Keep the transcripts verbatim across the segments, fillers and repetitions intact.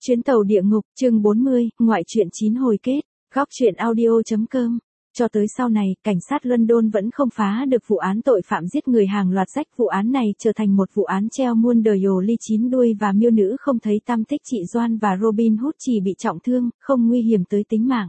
Chuyến tàu địa ngục, chương bốn mươi, ngoại truyện chín hồi kết, góc truyện audio.com. Cho tới sau này, cảnh sát London vẫn không phá được vụ án tội phạm giết người hàng loạt rách. Vụ án này trở thành một vụ án treo muôn đời ồ ly chín đuôi và miêu nữ không thấy tăm tích. Chị Doan và Robin Hood chỉ bị trọng thương, không nguy hiểm tới tính mạng.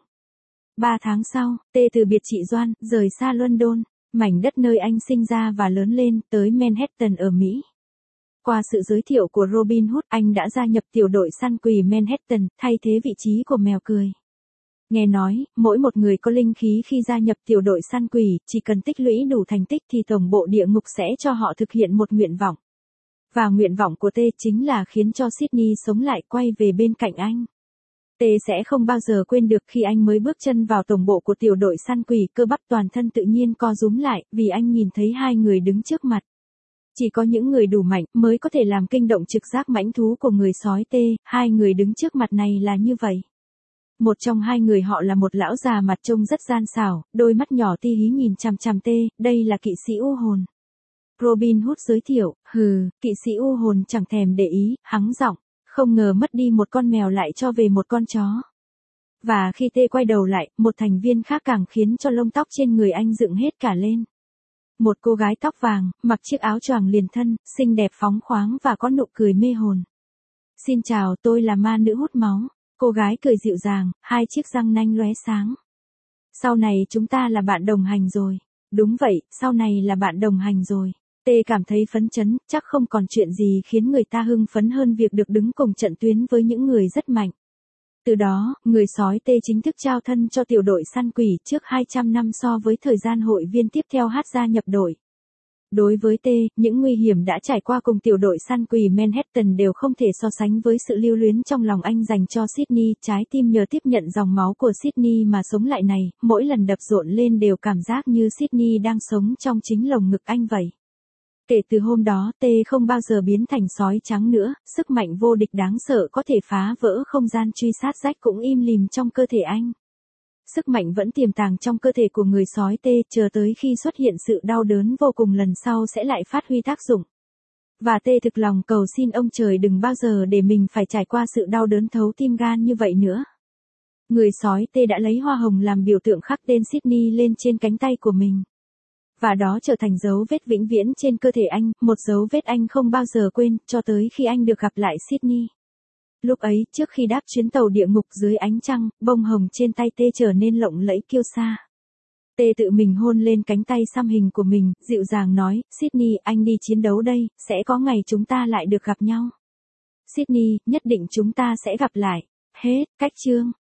Ba tháng sau, T từ biệt chị Doan, rời xa London, mảnh đất nơi anh sinh ra và lớn lên, tới Manhattan ở Mỹ. Qua sự giới thiệu của Robin Hood, anh đã gia nhập tiểu đội săn quỷ Manhattan, thay thế vị trí của mèo cười. Nghe nói, mỗi một người có linh khí khi gia nhập tiểu đội săn quỷ, chỉ cần tích lũy đủ thành tích thì tổng bộ địa ngục sẽ cho họ thực hiện một nguyện vọng. Và nguyện vọng của T chính là khiến cho Sydney sống lại, quay về bên cạnh anh. T sẽ không bao giờ quên được khi anh mới bước chân vào tổng bộ của tiểu đội săn quỷ, cơ bắp toàn thân tự nhiên co rúm lại, vì anh nhìn thấy hai người đứng trước mặt. Chỉ có những người đủ mạnh mới có thể làm kinh động trực giác mãnh thú của người sói T, hai người đứng trước mặt này là như vậy. Một trong hai người họ là một lão già mặt trông rất gian xảo, đôi mắt nhỏ ti hí nhìn chằm chằm T, đây là kỵ sĩ u hồn. Robin Hood giới thiệu, hừ, kỵ sĩ u hồn chẳng thèm để ý, hắng giọng, không ngờ mất đi một con mèo lại cho về một con chó. Và khi T quay đầu lại, một thành viên khác càng khiến cho lông tóc trên người anh dựng hết cả lên. Một cô gái tóc vàng, mặc chiếc áo choàng liền thân, xinh đẹp phóng khoáng và có nụ cười mê hồn. Xin chào, tôi là ma nữ hút máu. Cô gái cười dịu dàng, hai chiếc răng nanh lóe sáng. Sau này chúng ta là bạn đồng hành rồi. Đúng vậy, sau này là bạn đồng hành rồi. T cảm thấy phấn chấn, chắc không còn chuyện gì khiến người ta hưng phấn hơn việc được đứng cùng trận tuyến với những người rất mạnh. Từ đó, người sói T chính thức trao thân cho tiểu đội săn quỷ trước hai trăm năm so với thời gian hội viên tiếp theo hát gia nhập đội. Đối với T, những nguy hiểm đã trải qua cùng tiểu đội săn quỷ Manhattan đều không thể so sánh với sự lưu luyến trong lòng anh dành cho Sydney. Trái tim nhờ tiếp nhận dòng máu của Sydney mà sống lại này, mỗi lần đập rộn lên đều cảm giác như Sydney đang sống trong chính lồng ngực anh vậy. Kể từ hôm đó, T không bao giờ biến thành sói trắng nữa, sức mạnh vô địch đáng sợ có thể phá vỡ không gian truy sát rách cũng im lìm trong cơ thể anh. Sức mạnh vẫn tiềm tàng trong cơ thể của người sói T, chờ tới khi xuất hiện sự đau đớn vô cùng lần sau sẽ lại phát huy tác dụng. Và T thực lòng cầu xin ông trời đừng bao giờ để mình phải trải qua sự đau đớn thấu tim gan như vậy nữa. Người sói T đã lấy hoa hồng làm biểu tượng khắc tên Sydney lên trên cánh tay của mình. Và đó trở thành dấu vết vĩnh viễn trên cơ thể anh, một dấu vết anh không bao giờ quên, cho tới khi anh được gặp lại Sydney. Lúc ấy, trước khi đáp chuyến tàu địa ngục dưới ánh trăng, bông hồng trên tay T trở nên lộng lẫy kiêu sa. T tự mình hôn lên cánh tay xăm hình của mình, dịu dàng nói, Sydney, anh đi chiến đấu đây, sẽ có ngày chúng ta lại được gặp nhau. Sydney, nhất định chúng ta sẽ gặp lại. Hết, cách chương.